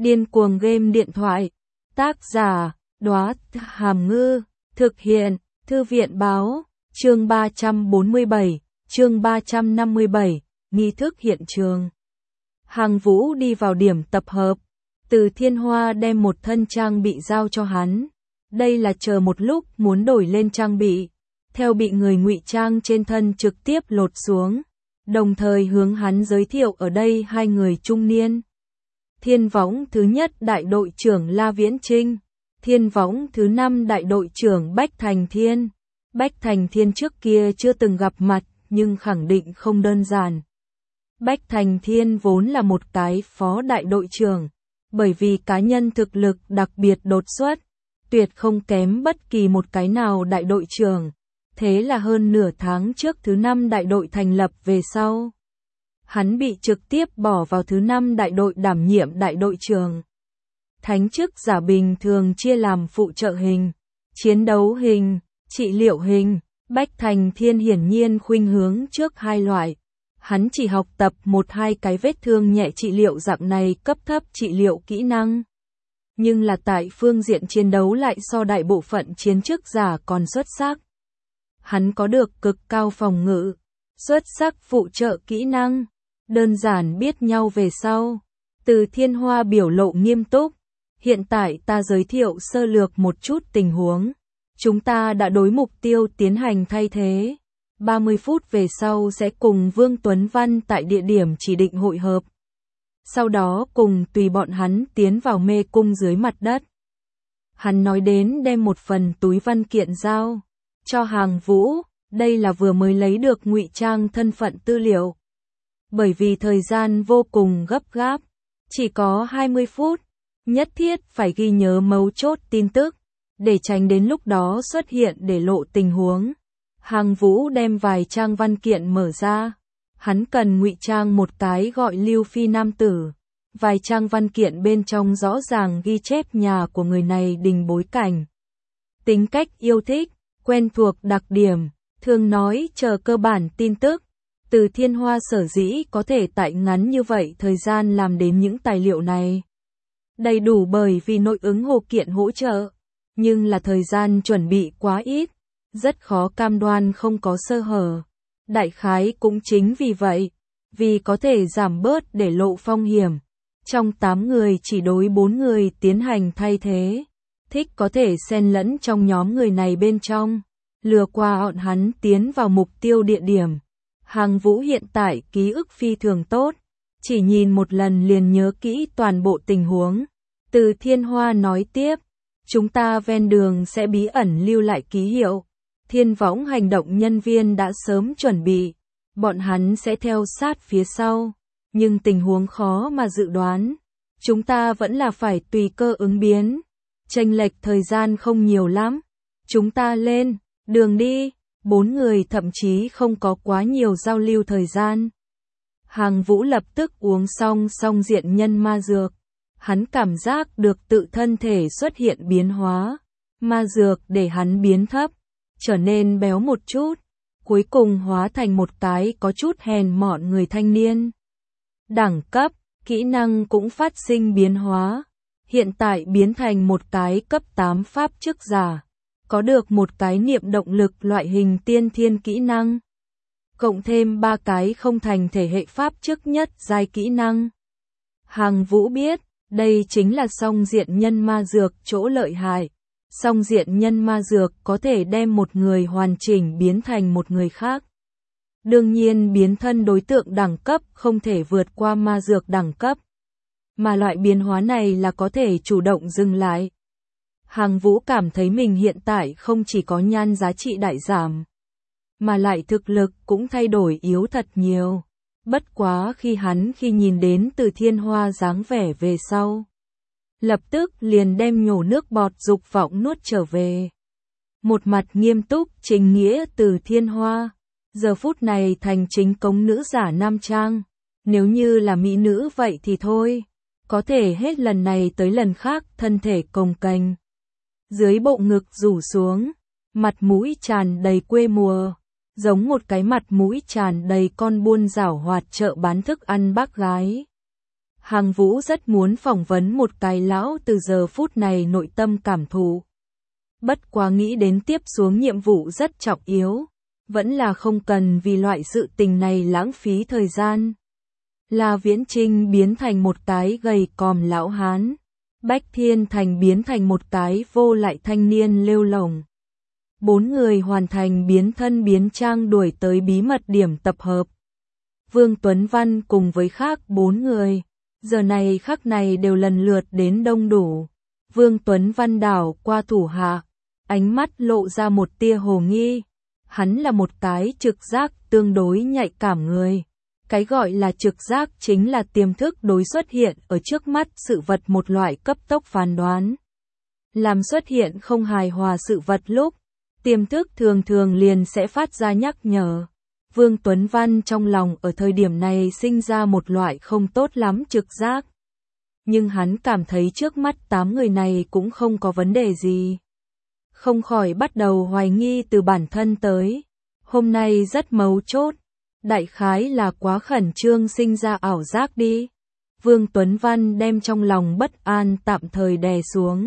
Điên cuồng game điện thoại. Tác giả, Đóa Hàm Ngư. Thực hiện, Thư viện báo. Chương 347, chương 357, nghi thức hiện trường. Hàng Vũ đi vào điểm tập hợp. Từ Thiên Hoa đem một thân trang bị giao cho hắn. Đây là chờ một lúc muốn đổi lên trang bị. Theo bị người ngụy trang trên thân trực tiếp lột xuống. Đồng thời hướng hắn giới thiệu ở đây hai người trung niên. Thiên võng thứ nhất đại đội trưởng La Viễn Trinh. Thiên võng thứ 5 đại đội trưởng Bách Thành Thiên. Bách Thành Thiên trước kia chưa từng gặp mặt, nhưng khẳng định không đơn giản. Bách Thành Thiên vốn là một cái phó đại đội trưởng, bởi vì cá nhân thực lực đặc biệt đột xuất, tuyệt không kém bất kỳ một cái nào đại đội trưởng. Thế là hơn nửa tháng trước thứ 5 đại đội thành lập về sau, hắn bị trực tiếp bỏ vào thứ 5 đại đội đảm nhiệm đại đội trưởng. Thánh chức giả bình thường chia làm phụ trợ hình, chiến đấu hình, trị liệu hình. Bách Thành Thiên hiển nhiên khuynh hướng trước hai loại. Hắn chỉ học tập 1-2 cái vết thương nhẹ trị liệu dạng này cấp thấp trị liệu kỹ năng. Nhưng là tại phương diện chiến đấu lại so đại bộ phận chiến chức giả còn xuất sắc. Hắn có được cực cao phòng ngự, xuất sắc phụ trợ kỹ năng. Đơn giản biết nhau về sau. Từ Thiên Hoa biểu lộ nghiêm túc. Hiện tại ta giới thiệu sơ lược một chút tình huống. Chúng ta đã đối mục tiêu tiến hành thay thế. 30 phút về sau sẽ cùng Vương Tuấn Văn tại địa điểm chỉ định hội hợp. Sau đó cùng tùy bọn hắn tiến vào mê cung dưới mặt đất. Hắn nói đến đem một phần túi văn kiện giao cho Hàng Vũ. Đây là vừa mới lấy được ngụy trang thân phận tư liệu. Bởi vì thời gian vô cùng gấp gáp, chỉ có 20 phút, nhất thiết phải ghi nhớ mấu chốt tin tức, để tránh đến lúc đó xuất hiện để lộ tình huống. Hàng Vũ đem vài trang văn kiện mở ra. Hắn cần ngụy trang một cái gọi Lưu Phi nam tử. Vài trang văn kiện bên trong rõ ràng ghi chép nhà của người này đình bối cảnh, tính cách yêu thích, quen thuộc đặc điểm, thường nói chờ cơ bản tin tức. Từ Thiên Hoa sở dĩ có thể tại ngắn như vậy thời gian làm đến những tài liệu này. Đầy đủ bởi vì nội ứng hồ kiện hỗ trợ, nhưng là thời gian chuẩn bị quá ít, rất khó cam đoan không có sơ hở. Đại khái cũng chính vì vậy, vì có thể giảm bớt để lộ phong hiểm. Trong 8 người chỉ đối 4 người tiến hành thay thế. Thích có thể xen lẫn trong nhóm người này bên trong, lừa qua bọn hắn tiến vào mục tiêu địa điểm. Hàng Vũ hiện tại ký ức phi thường tốt, chỉ nhìn một lần liền nhớ kỹ toàn bộ tình huống. Từ Thiên Hoa nói tiếp, chúng ta ven đường sẽ bí ẩn lưu lại ký hiệu. Thiên võng hành động nhân viên đã sớm chuẩn bị, bọn hắn sẽ theo sát phía sau, nhưng tình huống khó mà dự đoán. Chúng ta vẫn là phải tùy cơ ứng biến, chênh lệch thời gian không nhiều lắm. Chúng ta lên, đường đi. 4 người thậm chí không có quá nhiều giao lưu thời gian. Hàng Vũ lập tức uống xong diện nhân ma dược. Hắn cảm giác được tự thân thể xuất hiện biến hóa. Ma dược để hắn biến thấp, trở nên béo một chút, cuối cùng hóa thành một cái có chút hèn mọn người thanh niên. Đẳng cấp, kỹ năng cũng phát sinh biến hóa. Hiện tại biến thành một cái cấp 8 pháp chức giả. Có được một cái niệm động lực loại hình tiên thiên kỹ năng. Cộng thêm 3 cái không thành thể hệ pháp chức nhất giai kỹ năng. Hàng Vũ biết, đây chính là song diện nhân ma dược chỗ lợi hại. Song diện nhân ma dược có thể đem một người hoàn chỉnh biến thành một người khác. Đương nhiên biến thân đối tượng đẳng cấp không thể vượt qua ma dược đẳng cấp. Mà loại biến hóa này là có thể chủ động dừng lại. Hàng Vũ cảm thấy mình hiện tại không chỉ có nhan giá trị đại giảm, mà lại thực lực cũng thay đổi yếu thật nhiều. Bất quá khi nhìn đến Từ Thiên Hoa dáng vẻ về sau, lập tức liền đem nhổ nước bọt dục vọng nuốt trở về. Một mặt nghiêm túc trình nghĩa Từ Thiên Hoa, giờ phút này thành chính cống nữ giả nam trang. Nếu như là mỹ nữ vậy thì thôi, có thể hết lần này tới lần khác thân thể cồng kềnh. Dưới bộ ngực rủ xuống, mặt mũi tràn đầy quê mùa, giống một cái mặt mũi tràn đầy con buôn giảo hoạt chợ bán thức ăn bác gái. Hàng Vũ rất muốn phỏng vấn một cái lão từ giờ phút này nội tâm cảm thụ. Bất quá nghĩ đến tiếp xuống nhiệm vụ rất trọng yếu, vẫn là không cần vì loại sự tình này lãng phí thời gian. La Viễn Trinh biến thành một cái gầy còm lão hán, Bách Thiên Thành biến thành một cái vô lại thanh niên lêu lổng. 4 người hoàn thành biến thân biến trang đuổi tới bí mật điểm tập hợp. Vương Tuấn Văn cùng với khác 4 người, giờ này khắc này đều lần lượt đến đông đủ. Vương Tuấn Văn đảo qua thủ hạ, ánh mắt lộ ra một tia hồ nghi. Hắn là một cái trực giác tương đối nhạy cảm người. Cái gọi là trực giác chính là tiềm thức đối xuất hiện ở trước mắt sự vật một loại cấp tốc phán đoán. Làm xuất hiện không hài hòa sự vật lúc, tiềm thức thường thường liền sẽ phát ra nhắc nhở. Vương Tuấn Văn trong lòng ở thời điểm này sinh ra một loại không tốt lắm trực giác. Nhưng hắn cảm thấy trước mắt 8 người này cũng không có vấn đề gì. Không khỏi bắt đầu hoài nghi từ bản thân tới. Hôm nay rất mấu chốt. Đại khái là quá khẩn trương sinh ra ảo giác đi. Vương Tuấn Văn đem trong lòng bất an tạm thời đè xuống.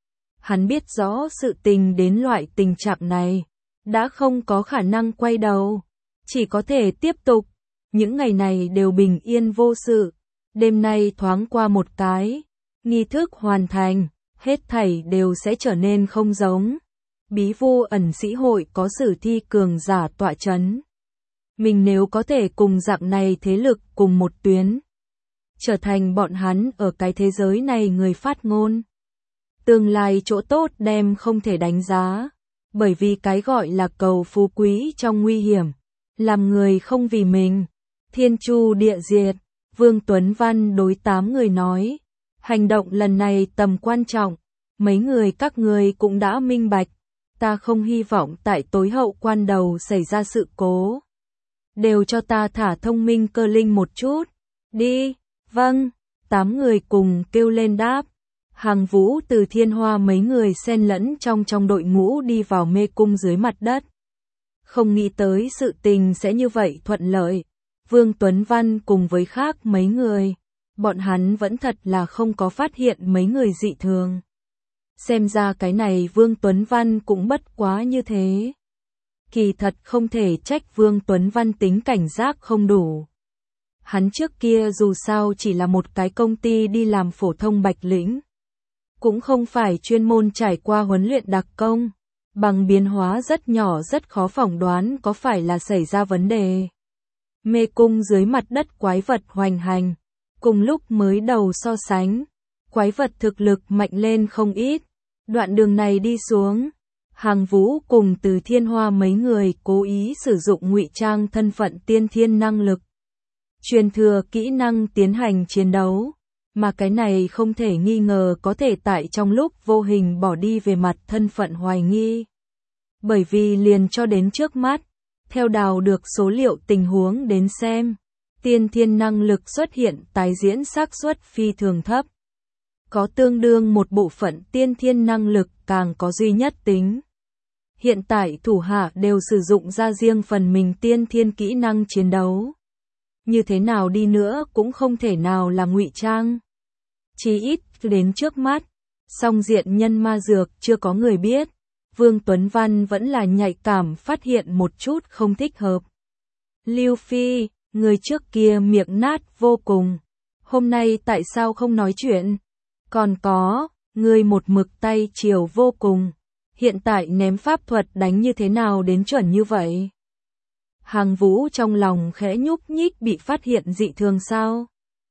Hắn biết rõ sự tình đến loại tình trạng này, đã không có khả năng quay đầu, chỉ có thể tiếp tục. Những ngày này đều bình yên vô sự, đêm nay thoáng qua một cái, nghi thức hoàn thành, hết thảy đều sẽ trở nên không giống. Bí Vu ẩn sĩ hội có sử thi cường giả tọa chấn. Mình nếu có thể cùng dạng này thế lực cùng một tuyến, trở thành bọn hắn ở cái thế giới này người phát ngôn. Tương lai chỗ tốt đem không thể đánh giá, bởi vì cái gọi là cầu phú quý trong nguy hiểm, làm người không vì mình, thiên chu địa diệt. Vương Tuấn Văn đối 8 người nói, hành động lần này tầm quan trọng, mấy người các người cũng đã minh bạch, ta không hy vọng tại tối hậu quan đầu xảy ra sự cố. Đều cho ta thả thông minh cơ linh một chút, đi, vâng, 8 người cùng kêu lên đáp. Hàng Vũ từ Thiên Hoa mấy người xen lẫn trong đội ngũ đi vào mê cung dưới mặt đất. Không nghĩ tới sự tình sẽ như vậy thuận lợi. Vương Tuấn Văn cùng với khác mấy người, bọn hắn vẫn thật là không có phát hiện mấy người dị thường. Xem ra cái này Vương Tuấn Văn cũng bất quá như thế. Kỳ thật không thể trách Vương Tuấn Văn tính cảnh giác không đủ. Hắn trước kia dù sao chỉ là một cái công ty đi làm phổ thông bạch lĩnh. Cũng không phải chuyên môn trải qua huấn luyện đặc công. Bằng biến hóa rất nhỏ rất khó phỏng đoán có phải là xảy ra vấn đề. Mê cung dưới mặt đất quái vật hoành hành. Cùng lúc mới đầu so sánh, quái vật thực lực mạnh lên không ít. Đoạn đường này đi xuống, Hàng Vũ cùng Từ Thiên Hoa mấy người cố ý sử dụng ngụy trang thân phận tiên thiên năng lực, truyền thừa kỹ năng tiến hành chiến đấu, mà cái này không thể nghi ngờ có thể tại trong lúc vô hình bỏ đi về mặt thân phận hoài nghi. Bởi vì liền cho đến trước mắt, theo đào được số liệu tình huống đến xem, tiên thiên năng lực xuất hiện tái diễn xác suất phi thường thấp. Có tương đương một bộ phận tiên thiên năng lực càng có duy nhất tính. Hiện tại thủ hạ đều sử dụng ra riêng phần mình tiên thiên kỹ năng chiến đấu. Như thế nào đi nữa cũng không thể nào là ngụy trang. Chí ít đến trước mắt, song diện nhân ma dược chưa có người biết. Vương Tuấn Văn vẫn là nhạy cảm phát hiện một chút không thích hợp. Lưu Phi, người trước kia miệng nát vô cùng. Hôm nay tại sao không nói chuyện? Còn có, người một mực tay chiều vô cùng. Hiện tại ném pháp thuật đánh như thế nào đến chuẩn như vậy? Hàng Vũ trong lòng khẽ nhúc nhích bị phát hiện dị thường sao?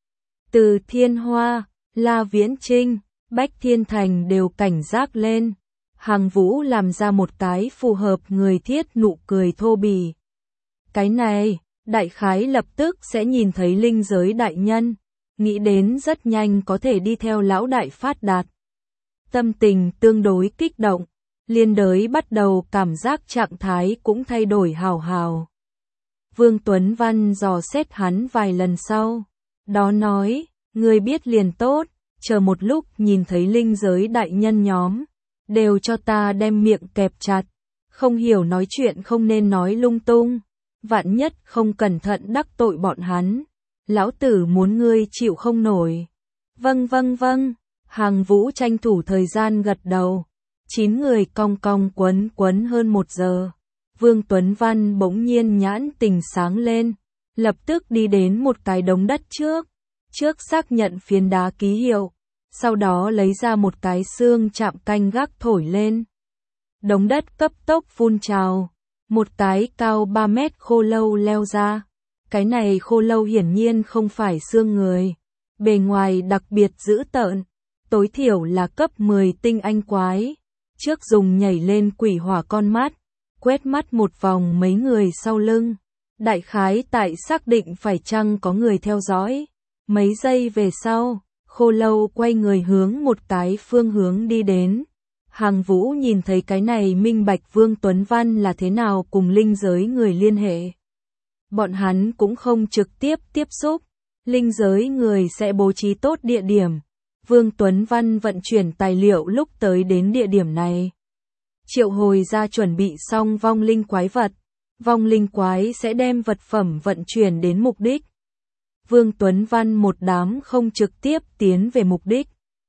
Từ Thiên Hoa, La Viễn Trinh, Bách Thiên Thành đều cảnh giác lên. Hàng Vũ làm ra một cái phù hợp người thiết nụ cười thô bỉ. Cái này, đại khái lập tức sẽ nhìn thấy linh giới đại nhân, nghĩ đến rất nhanh có thể đi theo lão đại phát đạt. Tâm tình tương đối kích động, liên đới bắt đầu cảm giác trạng thái cũng thay đổi hào hào. Vương Tuấn Văn dò xét hắn vài lần sau, đó nói, người biết liền tốt, chờ một lúc nhìn thấy linh giới đại nhân nhóm, đều cho ta đem miệng kẹp chặt, không hiểu nói chuyện không nên nói lung tung, vạn nhất không cẩn thận đắc tội bọn hắn, lão tử muốn ngươi chịu không nổi. Vâng vâng vâng, Hàng Vũ tranh thủ thời gian gật đầu. 9 người cong cong quấn quấn hơn 1 giờ. Vương Tuấn Văn bỗng nhiên nhãn tình sáng lên, lập tức đi đến một cái đống đất trước xác nhận phiến đá ký hiệu, sau đó lấy ra một cái xương chạm canh gác thổi lên. Đống đất cấp tốc phun trào, một cái cao 3 mét khô lâu leo ra. Cái này khô lâu hiển nhiên không phải xương người, bề ngoài đặc biệt dữ tợn, tối thiểu là cấp 10 tinh anh quái. Trước dùng nhảy lên quỷ hỏa con mắt, quét mắt một vòng mấy người sau lưng. Đại khái tại xác định phải chăng có người theo dõi. Mấy giây về sau, khô lâu quay người hướng một cái phương hướng đi đến. Hàng Vũ nhìn thấy cái này minh bạch Vương Tuấn Văn là thế nào cùng linh giới người liên hệ. Bọn hắn cũng không trực tiếp tiếp xúc, linh giới người sẽ bố trí tốt địa điểm. Vương Tuấn Văn vận chuyển tài liệu lúc tới đến địa điểm này. Triệu hồi ra chuẩn bị xong vong linh quái vật. Vong linh quái sẽ đem vật phẩm vận chuyển đến mục đích. Vương Tuấn Văn một đám không trực tiếp tiến về mục đích.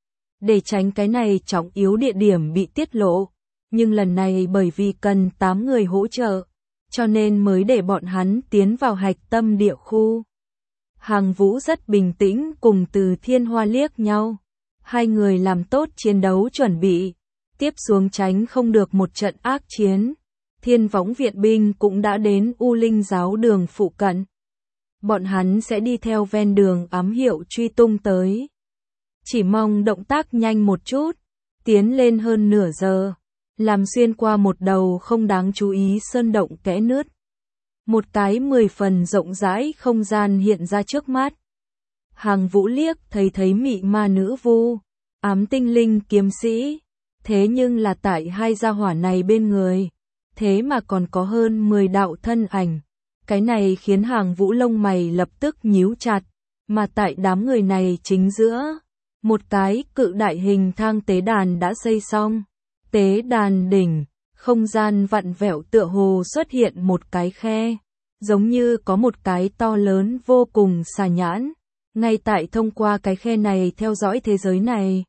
Để tránh cái này trọng yếu địa điểm bị tiết lộ. Nhưng lần này bởi vì cần 8 người hỗ trợ, cho nên mới để bọn hắn tiến vào hạch tâm địa khu. Hàng Vũ rất bình tĩnh cùng Từ Thiên Hoa liếc nhau. Hai người làm tốt chiến đấu chuẩn bị. Tiếp xuống tránh không được một trận ác chiến. Thiên Võng viện binh cũng đã đến U Linh giáo đường phụ cận. Bọn hắn sẽ đi theo ven đường ám hiệu truy tung tới. Chỉ mong động tác nhanh một chút. Tiến lên hơn nửa giờ. Làm xuyên qua một đầu không đáng chú ý sơn động kẽ nứt. Một cái 10 phần rộng rãi không gian hiện ra trước mắt. Hàng Vũ liếc thấy mị ma nữ vu, ám tinh linh kiếm sĩ. Thế nhưng là tại hai gia hỏa này bên người. Thế mà còn có hơn 10 đạo thân ảnh. Cái này khiến Hàng Vũ lông mày lập tức nhíu chặt. Mà tại đám người này chính giữa, một cái cự đại hình thang tế đàn đã xây xong. Tế đàn đỉnh, không gian vặn vẹo tựa hồ xuất hiện một cái khe. Giống như có một cái to lớn vô cùng xà nhãn. Ngay tại thông qua cái khe này theo dõi thế giới này.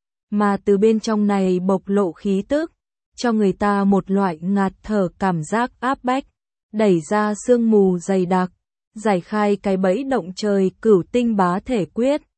Mà từ bên trong này bộc lộ khí tức, cho người ta một loại ngạt thở cảm giác áp bách, đẩy ra sương mù dày đặc, giải khai cái bẫy động trời cửu tinh bá thể quyết.